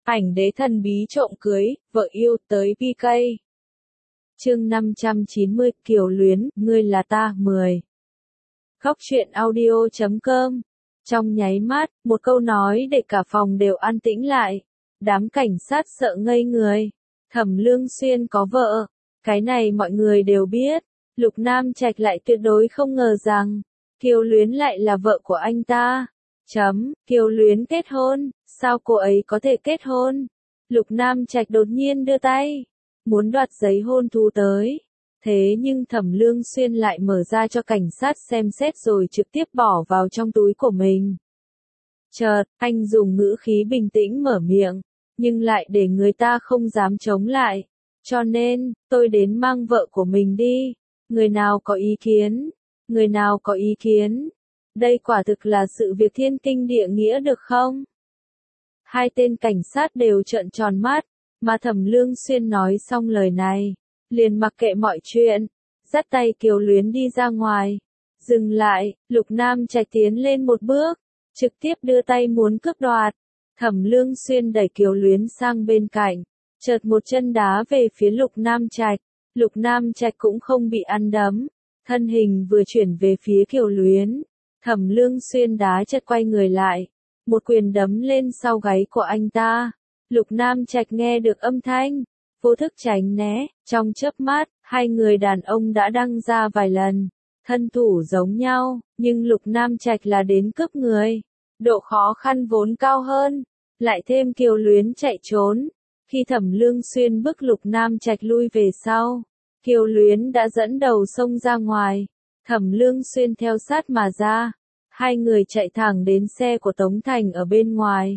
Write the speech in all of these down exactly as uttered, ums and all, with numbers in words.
Ảnh đế thần bí trộm cưới, vợ yêu tới pê ca. Chương năm trăm chín mươi, Kiều Luyến, ngươi là ta, mười. Góc truyện audio chấm com. Trong nháy mắt, một câu nói để cả phòng đều an tĩnh lại. Đám cảnh sát sợ ngây người. Thẩm Lương Xuyên có vợ. Cái này mọi người đều biết. Lục Nam Trạch lại tuyệt đối không ngờ rằng, Kiều Luyến lại là vợ của anh ta. Chấm, Kiều Luyến kết hôn, sao cô ấy có thể kết hôn? Lục Nam Trạch đột nhiên đưa tay, muốn đoạt giấy hôn thú tới. Thế nhưng Thẩm Lương Xuyên lại mở ra cho cảnh sát xem xét rồi trực tiếp bỏ vào trong túi của mình. Chợt, anh dùng ngữ khí bình tĩnh mở miệng, nhưng lại để người ta không dám chống lại. Cho nên, tôi đến mang vợ của mình đi. Người nào có ý kiến? Người nào có ý kiến? Đây quả thực là sự việc thiên kinh địa nghĩa được không? Hai tên cảnh sát đều trợn tròn mắt, mà Thẩm Lương Xuyên nói xong lời này, liền mặc kệ mọi chuyện, dắt tay Kiều Luyến đi ra ngoài. Dừng lại, Lục Nam Trạch tiến lên một bước, trực tiếp đưa tay muốn cướp đoạt. Thẩm Lương Xuyên đẩy Kiều Luyến sang bên cạnh, chợt một chân đá về phía Lục Nam Trạch. Lục Nam Trạch cũng không bị ăn đấm, thân hình vừa chuyển về phía Kiều Luyến. Thẩm Lương Xuyên đá chật quay người lại, một quyền đấm lên sau gáy của anh ta. Lục Nam Trạch nghe được âm thanh, vô thức tránh né, trong chớp mắt, hai người đàn ông đã đăng ra vài lần, thân thủ giống nhau, nhưng Lục Nam Trạch là đến cướp người, độ khó khăn vốn cao hơn, lại thêm Kiều Luyến chạy trốn. Khi Thẩm Lương Xuyên bức Lục Nam Trạch lui về sau, Kiều Luyến đã dẫn đầu xông ra ngoài. Thẩm Lương Xuyên theo sát mà ra, hai người chạy thẳng đến xe của Tống Thành ở bên ngoài.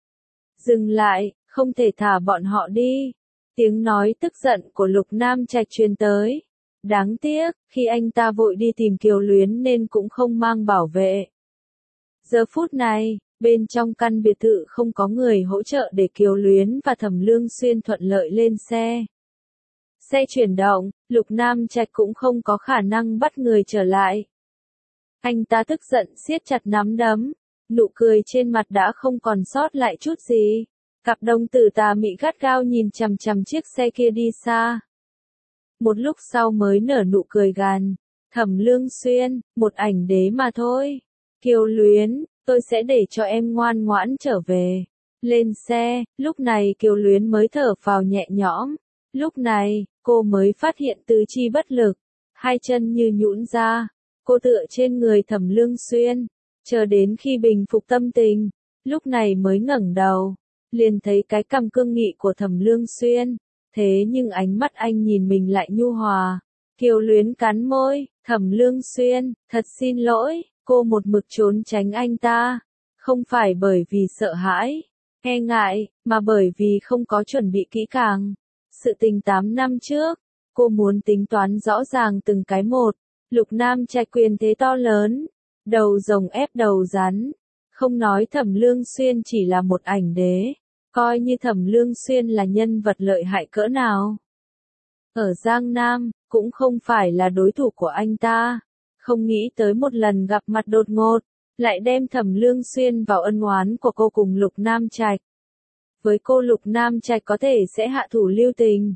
Dừng lại, không thể thả bọn họ đi. Tiếng nói tức giận của Lục Nam Trạch truyền tới. Đáng tiếc, khi anh ta vội đi tìm Kiều Luyến nên cũng không mang bảo vệ. Giờ phút này, bên trong căn biệt thự không có người hỗ trợ để Kiều Luyến và Thẩm Lương Xuyên thuận lợi lên xe. Xe chuyển động, Lục Nam Trạch cũng không có khả năng bắt người trở lại. Anh ta tức giận siết chặt nắm đấm, nụ cười trên mặt đã không còn sót lại chút gì. Cặp đồng tử tà mị gắt gao nhìn chằm chằm chiếc xe kia đi xa. Một lúc sau mới nở nụ cười gằn, Thẩm Lương Xuyên, một ảnh đế mà thôi. Kiều Luyến, tôi sẽ để cho em ngoan ngoãn trở về. Lên xe, lúc này Kiều Luyến mới thở phào nhẹ nhõm. Lúc này, cô mới phát hiện tứ chi bất lực, hai chân như nhũn ra. Cô tựa trên người Thẩm Lương Xuyên, chờ đến khi bình phục tâm tình, lúc này mới ngẩng đầu, liền thấy cái cằm cương nghị của Thẩm Lương Xuyên, thế nhưng ánh mắt anh nhìn mình lại nhu hòa. Kiều Luyến cắn môi, Thẩm Lương Xuyên, thật xin lỗi, cô một mực trốn tránh anh ta, không phải bởi vì sợ hãi, e ngại, mà bởi vì không có chuẩn bị kỹ càng. Sự tình tám năm trước, cô muốn tính toán rõ ràng từng cái một. Lục Nam Trạch quyền thế to lớn, đầu rồng ép đầu rắn, không nói Thẩm Lương Xuyên chỉ là một ảnh đế, coi như Thẩm Lương Xuyên là nhân vật lợi hại cỡ nào. Ở Giang Nam, cũng không phải là đối thủ của anh ta, không nghĩ tới một lần gặp mặt đột ngột, lại đem Thẩm Lương Xuyên vào ân oán của cô cùng Lục Nam Trạch. Với cô Lục Nam Trạch có thể sẽ hạ thủ lưu tình.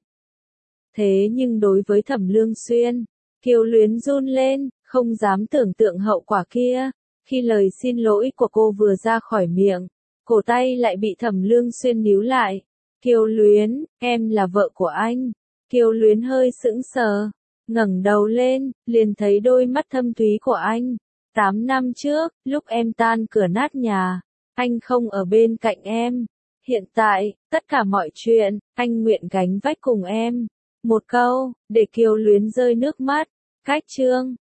Thế nhưng đối với Thẩm Lương Xuyên, Kiều Luyến run lên, không dám tưởng tượng hậu quả kia. Khi lời xin lỗi của cô vừa ra khỏi miệng, cổ tay lại bị Thẩm Lương Xuyên níu lại. Kiều Luyến, em là vợ của anh. Kiều Luyến hơi sững sờ, ngẩng đầu lên, liền thấy đôi mắt thâm thúy của anh. Tám năm trước, lúc em tan cửa nát nhà, anh không ở bên cạnh em. Hiện tại, tất cả mọi chuyện, anh nguyện gánh vác cùng em. Một câu, để Kiều Luyến rơi nước mắt. Cách chương,